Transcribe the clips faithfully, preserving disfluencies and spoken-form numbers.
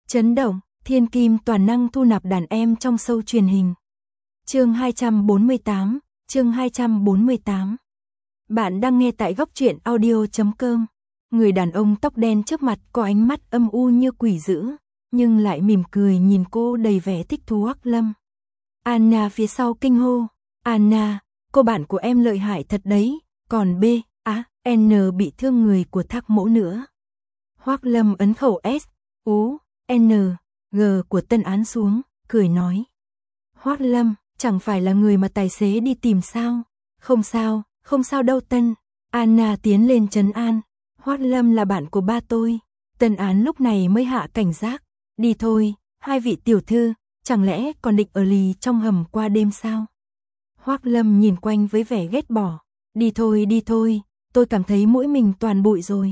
Chấn động, thiên kim toàn năng thu nạp đàn em trong show truyền hình. Chương hai trăm bốn mươi tám, chương hai trăm bốn mươi tám. Bạn đang nghe tại góc truyện audio chấm com. Người đàn ông tóc đen trước mặt có ánh mắt âm u như quỷ dữ, nhưng lại mỉm cười nhìn cô đầy vẻ thích thú Hoắc Lâm. Anna phía sau kinh hô, Anna, cô bạn của em lợi hại thật đấy, còn B, A, N bị thương người của Thác Mỗ nữa. Hoắc Lâm ấn khẩu S, U, N, G của Tân Án xuống, cười nói. Hoắc Lâm, chẳng phải là người mà tài xế đi tìm sao? Không sao, không sao đâu Tân. Anna tiến lên trấn an. Hoắc Lâm là bạn của ba tôi. Tân Án lúc này mới hạ cảnh giác. Đi thôi, hai vị tiểu thư, chẳng lẽ còn định ở lì trong hầm qua đêm sao? Hoắc Lâm nhìn quanh với vẻ ghét bỏ. Đi thôi, đi thôi, tôi cảm thấy mũi mình toàn bụi rồi.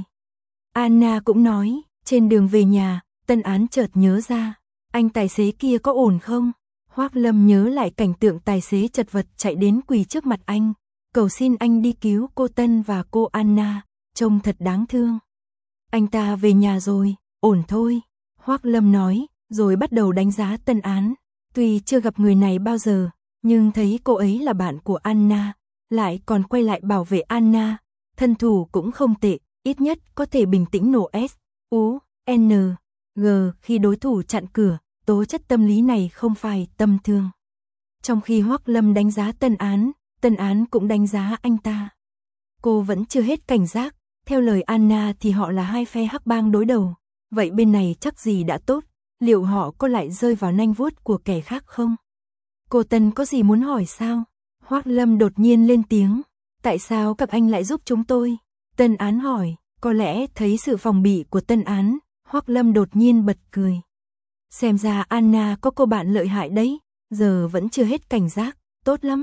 Anna cũng nói, trên đường về nhà, Tân Án chợt nhớ ra, anh tài xế kia có ổn không? Hoắc Lâm nhớ lại cảnh tượng tài xế chật vật chạy đến quỳ trước mặt anh, cầu xin anh đi cứu cô Tân và cô Anna, trông thật đáng thương. Anh ta về nhà rồi, ổn thôi, Hoắc Lâm nói, rồi bắt đầu đánh giá Tân Án. Tuy chưa gặp người này bao giờ, nhưng thấy cô ấy là bạn của Anna, lại còn quay lại bảo vệ Anna, thân thủ cũng không tệ, ít nhất có thể bình tĩnh nổ S, U, N, G khi đối thủ chặn cửa, tố chất tâm lý này không phải tầm thường. Trong khi Hoắc Lâm đánh giá Tân Án, Tân Án cũng đánh giá anh ta. Cô vẫn chưa hết cảnh giác, theo lời Anna thì họ là hai phe hắc bang đối đầu, vậy bên này chắc gì đã tốt, liệu họ có lại rơi vào nanh vuốt của kẻ khác không? Cô Tân có gì muốn hỏi sao? Hoắc Lâm đột nhiên lên tiếng, tại sao các anh lại giúp chúng tôi? Tân Án hỏi, có lẽ thấy sự phòng bị của Tân Án, Hoắc Lâm đột nhiên bật cười. Xem ra Anna có cô bạn lợi hại đấy, giờ vẫn chưa hết cảnh giác, tốt lắm.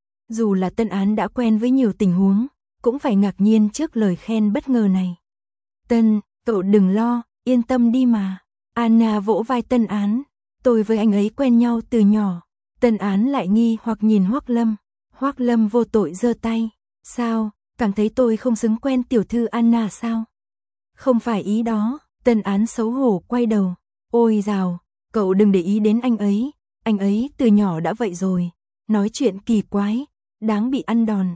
Dù là Tân Án đã quen với nhiều tình huống, cũng phải ngạc nhiên trước lời khen bất ngờ này. Tân, cậu đừng lo, yên tâm đi mà. Anna vỗ vai Tân Án, tôi với anh ấy quen nhau từ nhỏ. Tân Án lại nghi hoặc nhìn Hoắc Lâm. Hoắc Lâm vô tội giơ tay, sao, cảm thấy tôi không xứng quen tiểu thư Anna sao? Không phải ý đó, Tân Án xấu hổ quay đầu. Ôi dào, cậu đừng để ý đến anh ấy, anh ấy từ nhỏ đã vậy rồi, nói chuyện kỳ quái, đáng bị ăn đòn.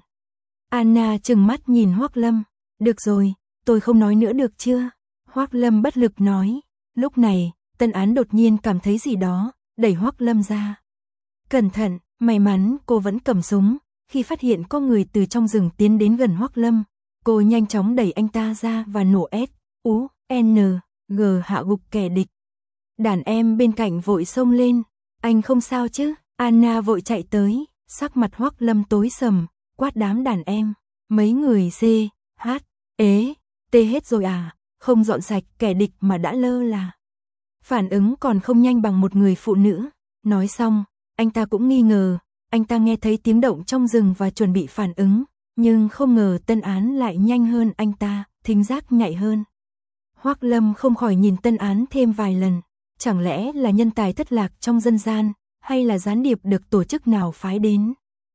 Anna trừng mắt nhìn Hoắc Lâm, được rồi, tôi không nói nữa được chưa? Hoắc Lâm bất lực nói, lúc này, Tân Án đột nhiên cảm thấy gì đó, đẩy Hoắc Lâm ra. Cẩn thận, may mắn cô vẫn cầm súng, khi phát hiện có người từ trong rừng tiến đến gần Hoắc Lâm, cô nhanh chóng đẩy anh ta ra và nổ S, U, N, G hạ gục kẻ địch. Đàn em bên cạnh vội xông lên, anh không sao chứ? Anna vội chạy tới, sắc mặt Hoắc Lâm tối sầm, quát đám đàn em, mấy người C, H, ế, T hết rồi à, không dọn sạch kẻ địch mà đã lơ là. Phản ứng còn không nhanh bằng một người phụ nữ, nói xong, anh ta cũng nghi ngờ, anh ta nghe thấy tiếng động trong rừng và chuẩn bị phản ứng, nhưng không ngờ Tân Án lại nhanh hơn anh ta, thính giác nhạy hơn. Hoắc Lâm không khỏi nhìn Tân Án thêm vài lần. Chẳng lẽ là nhân tài thất lạc trong dân gian, hay là gián điệp được tổ chức nào phái đến?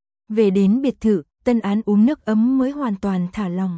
Về đến biệt thự, Tân Án uống nước ấm mới hoàn toàn thả lòng.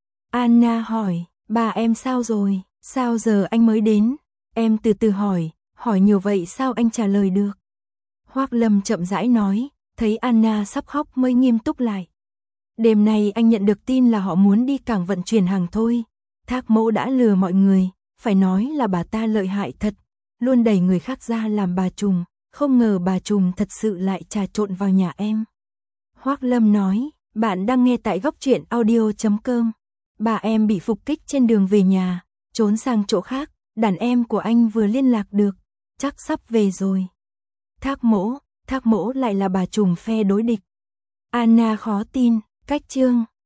Anna hỏi, bà em sao rồi, sao giờ anh mới đến? Em từ từ hỏi, hỏi nhiều vậy sao anh trả lời được? Hoắc Lâm chậm rãi nói, thấy Anna sắp khóc mới nghiêm túc lại. Đêm nay anh nhận được tin là họ muốn đi cảng vận chuyển hàng thôi. Thác Mỗ đã lừa mọi người, phải nói là bà ta lợi hại thật. Luôn đẩy người khác ra làm bà trùm, không ngờ bà trùm thật sự lại trà trộn vào nhà em. Hoắc Lâm nói, bạn đang nghe tại góc truyện audio chấm com. Bà em bị phục kích trên đường về nhà, trốn sang chỗ khác, đàn em của anh vừa liên lạc được, chắc sắp về rồi. Thác Mỗ, Thác Mỗ lại là bà trùm phe đối địch. Anna khó tin, cách chương.